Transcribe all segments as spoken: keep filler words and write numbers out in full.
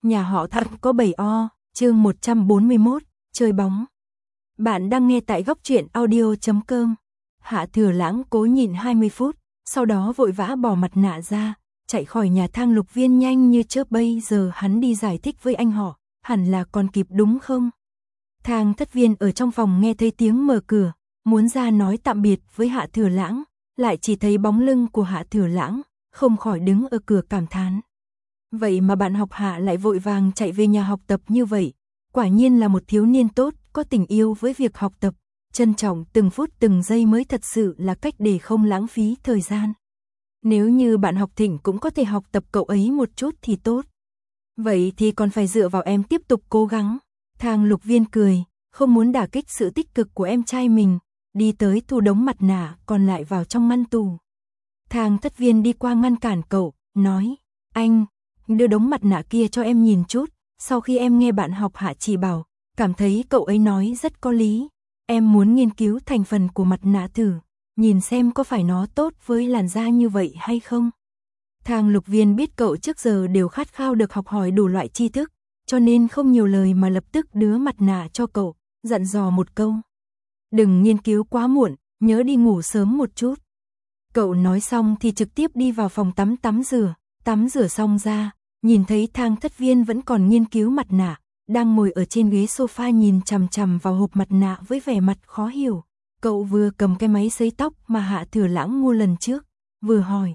Nhà họ Thang có bảy o, chương một trăm bốn mươi mốt, chơi bóng. Bạn đang nghe tại góc truyện audio chấm com. Hạ Thừa Lãng cố nhịn hai mươi phút, sau đó vội vã bỏ mặt nạ ra, chạy khỏi nhà Thang Lục Viên nhanh như chớp. Bây giờ hắn đi giải thích với anh họ, hẳn là còn kịp đúng không? Thang Thất Viên ở trong phòng nghe thấy tiếng mở cửa, muốn ra nói tạm biệt với Hạ Thừa Lãng, lại chỉ thấy bóng lưng của Hạ Thừa Lãng, không khỏi đứng ở cửa cảm thán. Vậy mà bạn học Hạ lại vội vàng chạy về nhà học tập như vậy, quả nhiên là một thiếu niên tốt, có tình yêu với việc học tập, trân trọng từng phút từng giây mới thật sự là cách để không lãng phí thời gian. Nếu như bạn học Thịnh cũng có thể học tập cậu ấy một chút thì tốt. Vậy thì còn phải dựa vào em tiếp tục cố gắng. Thang Lục Viên cười, không muốn đả kích sự tích cực của em trai mình, đi tới thu đống mặt nạ còn lại vào trong ngăn tủ. Thang Thất Viên đi qua ngăn cản cậu, nói, anh, đưa đống mặt nạ kia cho em nhìn chút. Sau khi em nghe bạn học Hạ chỉ bảo, cảm thấy cậu ấy nói rất có lý. Em muốn nghiên cứu thành phần của mặt nạ thử, nhìn xem có phải nó tốt với làn da như vậy hay không. Thang Lục Viên biết cậu trước giờ đều khát khao được học hỏi đủ loại tri thức, cho nên không nhiều lời mà lập tức đưa mặt nạ cho cậu, dặn dò một câu. Đừng nghiên cứu quá muộn, nhớ đi ngủ sớm một chút. Cậu nói xong thì trực tiếp đi vào phòng tắm tắm rửa, tắm rửa xong ra, nhìn thấy Thang Thất Viên vẫn còn nghiên cứu mặt nạ, đang ngồi ở trên ghế sofa nhìn chằm chằm vào hộp mặt nạ với vẻ mặt khó hiểu. Cậu vừa cầm cái máy sấy tóc mà Hạ Thừa Lãng mua lần trước, vừa hỏi.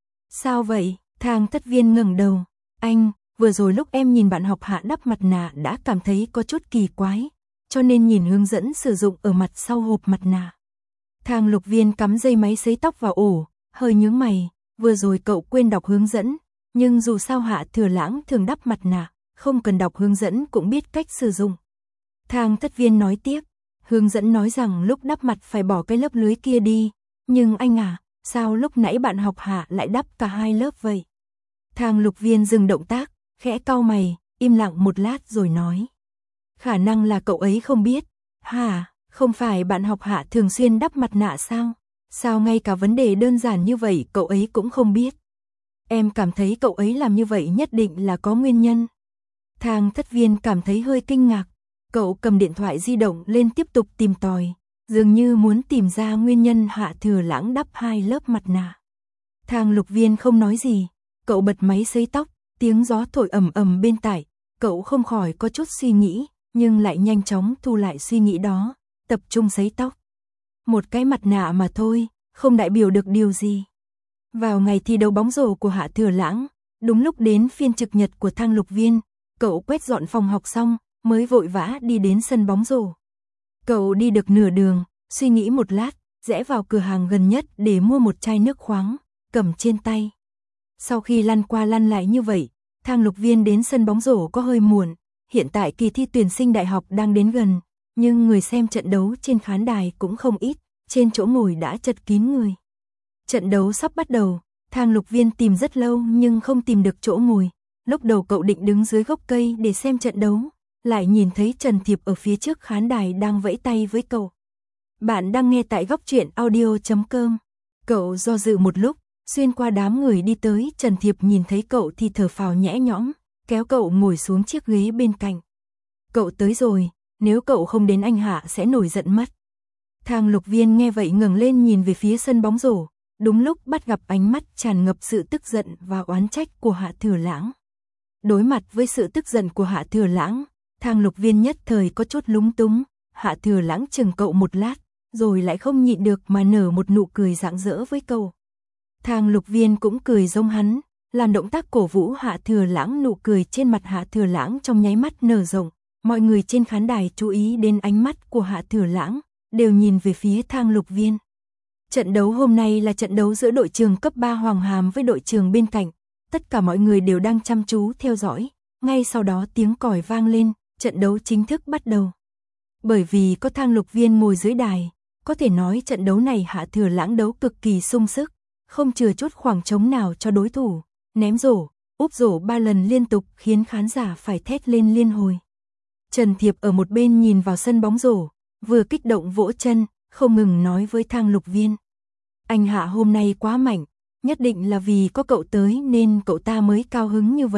Sao vậy? Thang Thất Viên ngẩng đầu. Anh, vừa rồi lúc em nhìn bạn học Hạ đắp mặt nạ đã cảm thấy có chút kỳ quái, cho nên nhìn hướng dẫn sử dụng ở mặt sau hộp mặt nạ. Thang Lục Viên cắm dây máy sấy tóc vào ổ, hơi nhướng mày, vừa rồi cậu quên đọc hướng dẫn, nhưng dù sao Hạ Thừa Lãng thường đắp mặt nạ, không cần đọc hướng dẫn cũng biết cách sử dụng. Thang Thất Viên nói tiếp, hướng dẫn nói rằng lúc đắp mặt phải bỏ cái lớp lưới kia đi, nhưng anh à, sao lúc nãy bạn học Hạ lại đắp cả hai lớp vậy? Thang Lục Viên dừng động tác, khẽ cau mày, im lặng một lát rồi nói. Khả năng là cậu ấy không biết. Hả, không phải bạn học Hạ thường xuyên đắp mặt nạ sao? Sao ngay cả vấn đề đơn giản như vậy cậu ấy cũng không biết? Em cảm thấy cậu ấy làm như vậy nhất định là có nguyên nhân. Thang Thất Viên cảm thấy hơi kinh ngạc, cậu cầm điện thoại di động lên tiếp tục tìm tòi, dường như muốn tìm ra nguyên nhân Hạ Thừa Lãng đắp hai lớp mặt nạ. Thang Lục Viên không nói gì, cậu bật máy sấy tóc, tiếng gió thổi ầm ầm bên tai, cậu không khỏi có chút suy nghĩ, nhưng lại nhanh chóng thu lại suy nghĩ đó, tập trung sấy tóc. Một cái mặt nạ mà thôi, không đại biểu được điều gì. Vào ngày thi đấu bóng rổ của Hạ Thừa Lãng, đúng lúc đến phiên trực nhật của Thang Lục Viên, cậu quét dọn phòng học xong, mới vội vã đi đến sân bóng rổ. Cậu đi được nửa đường, suy nghĩ một lát, rẽ vào cửa hàng gần nhất để mua một chai nước khoáng, cầm trên tay. Sau khi lăn qua lăn lại như vậy, Thang Lục Viên đến sân bóng rổ có hơi muộn, hiện tại kỳ thi tuyển sinh đại học đang đến gần, nhưng người xem trận đấu trên khán đài cũng không ít, trên chỗ ngồi đã chật kín người. Trận đấu sắp bắt đầu, Thang Lục Viên tìm rất lâu nhưng không tìm được chỗ ngồi. Lúc đầu cậu định đứng dưới gốc cây để xem trận đấu, lại nhìn thấy Trần Thiệp ở phía trước khán đài đang vẫy tay với cậu. Bạn đang nghe tại góc truyện audio chấm com. Cậu do dự một lúc, xuyên qua đám người đi tới, Trần Thiệp nhìn thấy cậu thì thở phào nhẹ nhõm, kéo cậu ngồi xuống chiếc ghế bên cạnh. Cậu tới rồi, nếu cậu không đến anh Hạ sẽ nổi giận mất. Thang Lục Viên nghe vậy ngẩng lên nhìn về phía sân bóng rổ, đúng lúc bắt gặp ánh mắt tràn ngập sự tức giận và oán trách của Hạ Thừa Lãng. Đối mặt với sự tức giận của Hạ Thừa Lãng, Thang Lục Viên nhất thời có chút lúng túng. Hạ Thừa Lãng chừng cậu một lát, rồi lại không nhịn được mà nở một nụ cười rạng rỡ với cậu. Thang Lục Viên cũng cười giống hắn, làm động tác cổ vũ Hạ Thừa Lãng. Nụ cười trên mặt Hạ Thừa Lãng trong nháy mắt nở rộng, mọi người trên khán đài chú ý đến ánh mắt của Hạ Thừa Lãng, đều nhìn về phía Thang Lục Viên. Trận đấu hôm nay là trận đấu giữa đội trường cấp ba Hoàng Hàm với đội trường bên cạnh. Tất cả mọi người đều đang chăm chú theo dõi. Ngay sau đó tiếng còi vang lên, trận đấu chính thức bắt đầu. Bởi vì có Thang Lục Viên ngồi dưới đài, có thể nói trận đấu này Hạ Thừa Lãng đấu cực kỳ sung sức, không chừa chút khoảng trống nào cho đối thủ, ném rổ, úp rổ ba lần liên tục khiến khán giả phải thét lên liên hồi. Trần Thiệp ở một bên nhìn vào sân bóng rổ, vừa kích động vỗ chân, không ngừng nói với Thang Lục Viên. Anh Hạ hôm nay quá mạnh, nhất định là vì có cậu tới nên cậu ta mới cao hứng như vậy,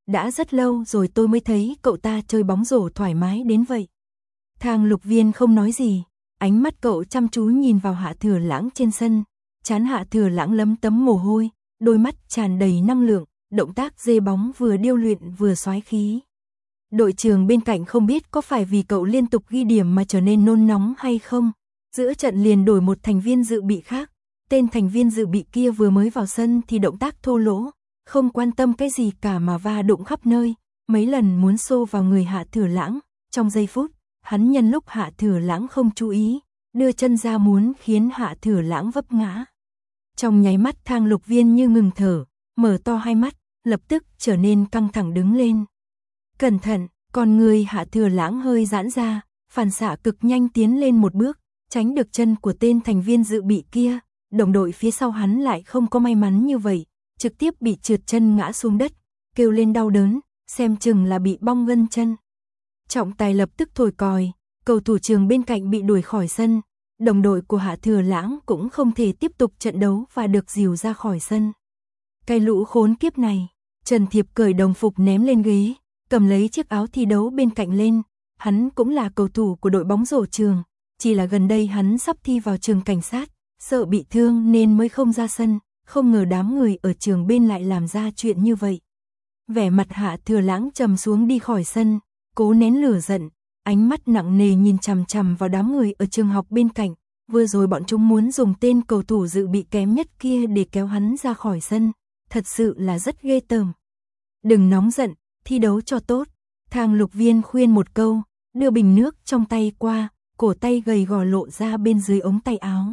đã rất lâu rồi tôi mới thấy cậu ta chơi bóng rổ thoải mái đến vậy. Thang Lục Viên không nói gì, ánh mắt cậu chăm chú nhìn vào Hạ Thừa Lãng trên sân, trán Hạ Thừa Lãng lấm tấm mồ hôi, đôi mắt tràn đầy năng lượng, động tác dê bóng vừa điêu luyện vừa soái khí. Đội trưởng bên cạnh không biết có phải vì cậu liên tục ghi điểm mà trở nên nôn nóng hay không, giữa trận liền đổi một thành viên dự bị khác, tên thành viên dự bị kia vừa mới vào sân thì động tác thô lỗ, không quan tâm cái gì cả mà va đụng khắp nơi, mấy lần muốn xô vào người Hạ Thừa Lãng, trong giây phút, hắn nhân lúc Hạ Thừa Lãng không chú ý, đưa chân ra muốn khiến Hạ Thừa Lãng vấp ngã. Trong nháy mắt Thang Lục Viên như ngừng thở, mở to hai mắt, lập tức trở nên căng thẳng đứng lên. Cẩn thận, con người Hạ Thừa Lãng hơi giãn ra, phản xạ cực nhanh tiến lên một bước, tránh được chân của tên thành viên dự bị kia, đồng đội phía sau hắn lại không có may mắn như vậy, trực tiếp bị trượt chân ngã xuống đất, kêu lên đau đớn, xem chừng là bị bong gân chân. Trọng tài lập tức thổi còi, cầu thủ trường bên cạnh bị đuổi khỏi sân, đồng đội của Hạ Thừa Lãng cũng không thể tiếp tục trận đấu và được dìu ra khỏi sân. Cái lũ khốn kiếp này, Trần Thiệp cởi đồng phục ném lên ghế, cầm lấy chiếc áo thi đấu bên cạnh lên, hắn cũng là cầu thủ của đội bóng rổ trường, chỉ là gần đây hắn sắp thi vào trường cảnh sát, sợ bị thương nên mới không ra sân, không ngờ đám người ở trường bên lại làm ra chuyện như vậy. Vẻ mặt Hạ Thừa Lãng trầm xuống đi khỏi sân, cố nén lửa giận, ánh mắt nặng nề nhìn chằm chằm vào đám người ở trường học bên cạnh, vừa rồi bọn chúng muốn dùng tên cầu thủ dự bị kém nhất kia để kéo hắn ra khỏi sân, thật sự là rất ghê tởm. Đừng nóng giận, thi đấu cho tốt, Thang Lục Viên khuyên một câu, đưa bình nước trong tay qua, cổ tay gầy gò lộ ra bên dưới ống tay áo.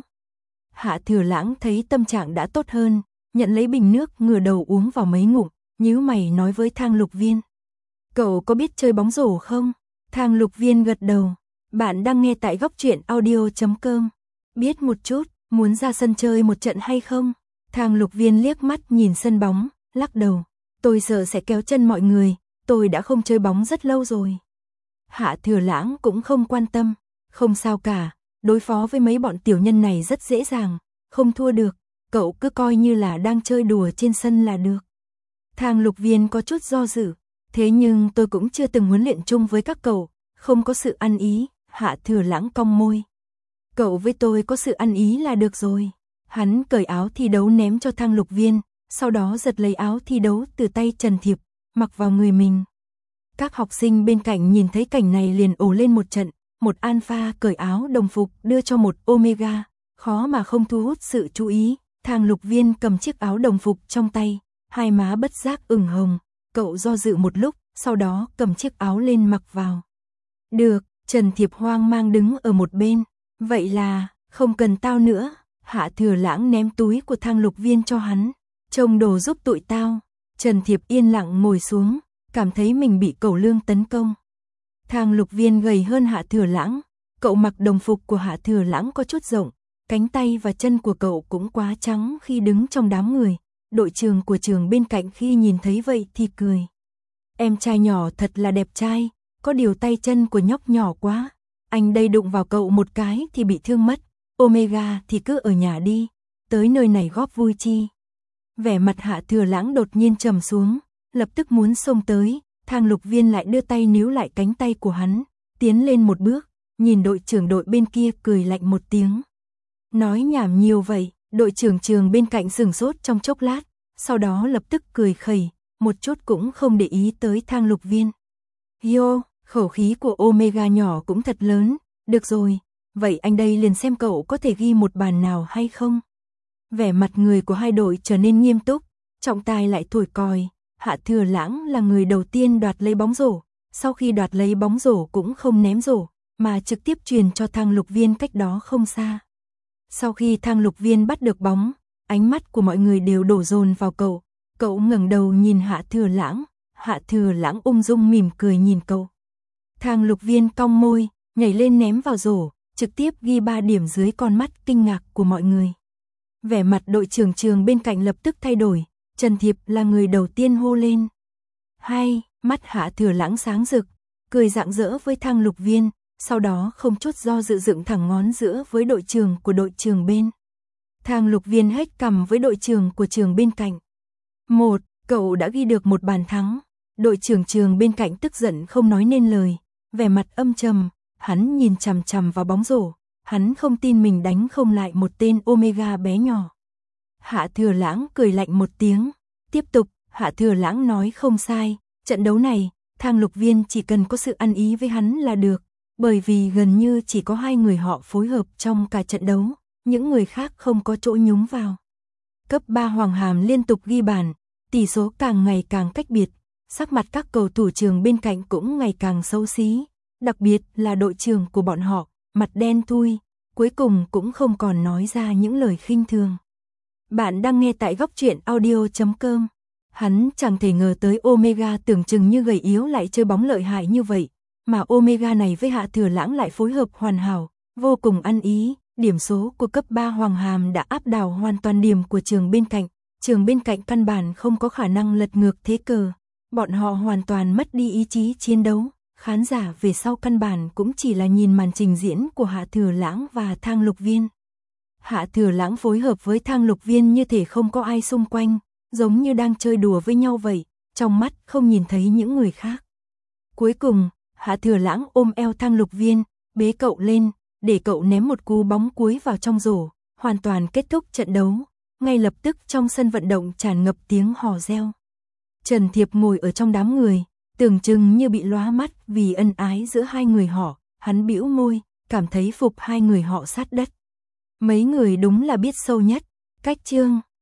Hạ Thừa Lãng thấy tâm trạng đã tốt hơn, nhận lấy bình nước ngửa đầu uống vào mấy ngụm, nhíu mày nói với Thang Lục Viên. Cậu có biết chơi bóng rổ không? Thang Lục Viên gật đầu. Bạn đang nghe tại góc truyện audio chấm com. Biết một chút, muốn ra sân chơi một trận hay không? Thang Lục Viên liếc mắt nhìn sân bóng, lắc đầu. Tôi sợ sẽ kéo chân mọi người, tôi đã không chơi bóng rất lâu rồi. Hạ Thừa Lãng cũng không quan tâm. Không sao cả, đối phó với mấy bọn tiểu nhân này rất dễ dàng, không thua được, cậu cứ coi như là đang chơi đùa trên sân là được. Thang Lục Viên có chút do dự, thế nhưng tôi cũng chưa từng huấn luyện chung với các cậu, không có sự ăn ý, Hạ Thừa Lãng cong môi. Cậu với tôi có sự ăn ý là được rồi. Hắn cởi áo thi đấu ném cho Thang Lục Viên, sau đó giật lấy áo thi đấu từ tay Trần Thiệp, mặc vào người mình. Các học sinh bên cạnh nhìn thấy cảnh này liền ồ lên một trận, một alpha cởi áo đồng phục đưa cho một omega, khó mà không thu hút sự chú ý. Thang Lục Viên cầm chiếc áo đồng phục trong tay, hai má bất giác ửng hồng, cậu do dự một lúc, sau đó cầm chiếc áo lên mặc vào. Được, Trần Thiệp hoang mang đứng ở một bên, vậy là, không cần tao nữa. Hạ Thừa Lãng ném túi của Thang Lục Viên cho hắn, trông đồ giúp tụi tao. Trần Thiệp yên lặng ngồi xuống, cảm thấy mình bị cẩu lương tấn công. Thang Lục Viên gầy hơn Hạ Thừa Lãng, cậu mặc đồng phục của Hạ Thừa Lãng có chút rộng, cánh tay và chân của cậu cũng quá trắng khi đứng trong đám người. Đội trưởng của trường bên cạnh khi nhìn thấy vậy thì cười. Em trai nhỏ thật là đẹp trai, có điều tay chân của nhóc nhỏ quá. Anh đây đụng vào cậu một cái thì bị thương mất, Omega thì cứ ở nhà đi, tới nơi này góp vui chi. Vẻ mặt Hạ Thừa Lãng đột nhiên trầm xuống, lập tức muốn xông tới, Thang Lục Viên lại đưa tay níu lại cánh tay của hắn, tiến lên một bước, nhìn đội trưởng đội bên kia cười lạnh một tiếng. Nói nhảm nhiều vậy, đội trưởng trường bên cạnh sửng sốt trong chốc lát, sau đó lập tức cười khẩy, một chút cũng không để ý tới Thang Lục Viên. Yo, khẩu khí của Omega nhỏ cũng thật lớn, được rồi, vậy anh đây liền xem cậu có thể ghi một bàn nào hay không. Vẻ mặt người của hai đội trở nên nghiêm túc, trọng tài lại thổi còi. Hạ Thừa Lãng là người đầu tiên đoạt lấy bóng rổ, sau khi đoạt lấy bóng rổ cũng không ném rổ, mà trực tiếp truyền cho Thang Lục Viên cách đó không xa. Sau khi Thang Lục Viên bắt được bóng, ánh mắt của mọi người đều đổ dồn vào cậu, cậu ngẩng đầu nhìn Hạ Thừa Lãng, Hạ Thừa Lãng ung dung mỉm cười nhìn cậu. Thang Lục Viên cong môi, nhảy lên ném vào rổ, trực tiếp ghi ba điểm dưới con mắt kinh ngạc của mọi người. Vẻ mặt đội trưởng trường bên cạnh lập tức thay đổi. Trần Thiệp là người đầu tiên hô lên. Hay, mắt Hạ Thừa Lãng sáng rực, cười rạng rỡ với Thang Lục Viên, sau đó không chút do dự dựng thẳng ngón giữa với đội trưởng của đội trường bên. Thang Lục Viên hét cằm với đội trưởng của trường bên cạnh. Một, cậu đã ghi được một bàn thắng. Đội trưởng Trường bên cạnh tức giận không nói nên lời, vẻ mặt âm trầm, hắn nhìn chằm chằm vào bóng rổ, hắn không tin mình đánh không lại một tên Omega bé nhỏ. Hạ Thừa Lãng cười lạnh một tiếng, tiếp tục, Hạ Thừa Lãng nói không sai, trận đấu này, Thang Lục Viên chỉ cần có sự ăn ý với hắn là được, bởi vì gần như chỉ có hai người họ phối hợp trong cả trận đấu, những người khác không có chỗ nhúng vào. Cấp ba Hoàng Hàm liên tục ghi bàn, tỷ số càng ngày càng cách biệt, sắc mặt các cầu thủ Trường bên cạnh cũng ngày càng xấu xí, đặc biệt là đội trưởng của bọn họ, mặt đen thui, cuối cùng cũng không còn nói ra những lời khinh thường. Bạn đang nghe tại góc truyện audio chấm com. Hắn chẳng thể ngờ tới Omega tưởng chừng như gầy yếu lại chơi bóng lợi hại như vậy, mà Omega này với Hạ Thừa Lãng lại phối hợp hoàn hảo, vô cùng ăn ý, điểm số của cấp ba Hoàng Hàm đã áp đảo hoàn toàn điểm của Trường bên cạnh, Trường bên cạnh căn bản không có khả năng lật ngược thế cờ, bọn họ hoàn toàn mất đi ý chí chiến đấu, khán giả về sau căn bản cũng chỉ là nhìn màn trình diễn của Hạ Thừa Lãng và Thang Lục Viên. Hạ Thừa Lãng phối hợp với Thang Lục Viên như thể không có ai xung quanh, giống như đang chơi đùa với nhau vậy, trong mắt không nhìn thấy những người khác. Cuối cùng, Hạ Thừa Lãng ôm eo Thang Lục Viên, bế cậu lên, để cậu ném một cú bóng cuối vào trong rổ, hoàn toàn kết thúc trận đấu. Ngay lập tức trong sân vận động tràn ngập tiếng hò reo. Trần Thiệp ngồi ở trong đám người, tưởng chừng như bị lóa mắt vì ân ái giữa hai người họ, hắn bĩu môi, cảm thấy phục hai người họ sát đất. Mấy người đúng là biết sâu nhất, cách chương